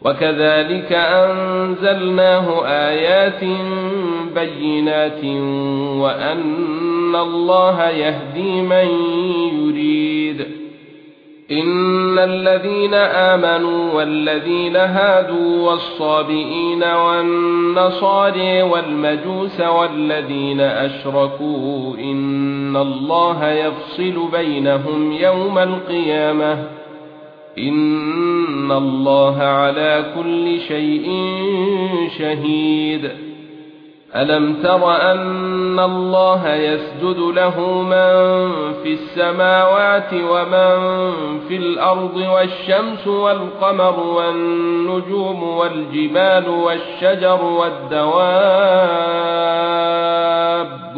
وكذلك أنزلناه آيات بينات وأن الله يهدي من يريد. إن الذين آمنوا والذين هادوا والصابئين والنصارى والمجوس والذين أشركوا إن الله يفصل بينهم يوم القيامة إن الله على كل شيء شهيد. ألم تر أن الله يسجد له من في السماوات ومن في الأرض والشمس والقمر والنجوم والجبال والشجر والدواب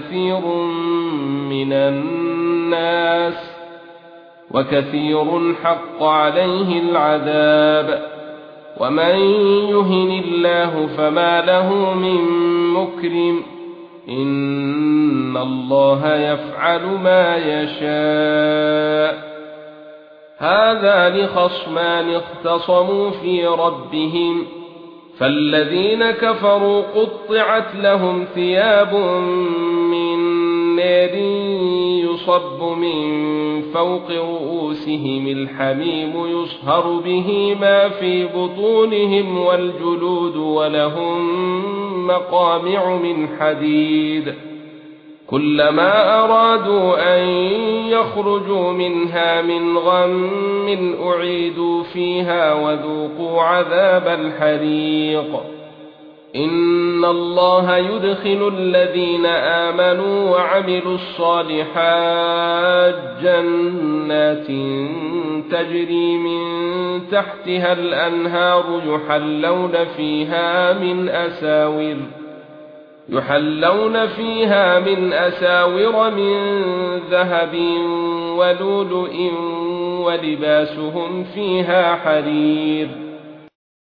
وكثير حق عليه العذاب ومن يهن الله فما له من مكرم إن الله يفعل ما يشاء. هذان خصمان اختصموا في ربهم فالذين كفروا قطعت لهم ثياب من نار يصب من فوق رؤوسهم الحميم يصهر به ما في بطونهم والجلود ولهم مقامع من حديد كلما أرادوا أن يخرجوا منها من غم أعيدوا فيها وذوقوا عذاب الحريق. إن الله يدخل الذين آمنوا وعملوا الصالحات جنات تجري من تحتها الأنهار يحلون فيها من أساور من ذهب ولؤلؤ ولباسهم فيها حرير